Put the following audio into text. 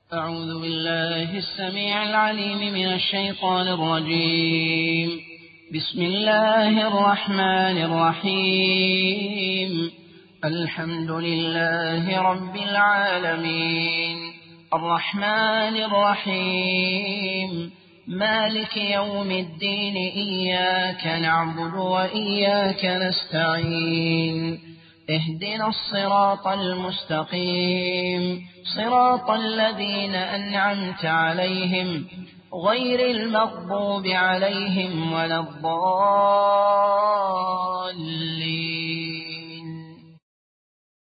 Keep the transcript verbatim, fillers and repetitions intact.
أعوذ بالله السميع العليم من الشيطان الرجيم. بسم الله الرحمن الرحيم. الحمد لله رب العالمين، الرحمن الرحيم، مالك يوم الدين، إياك نعبد وإياك نستعين، اهدنا الصراط المستقيم، صراط الذين أنعمت عليهم غير المغضوب عليهم ولا الضالين.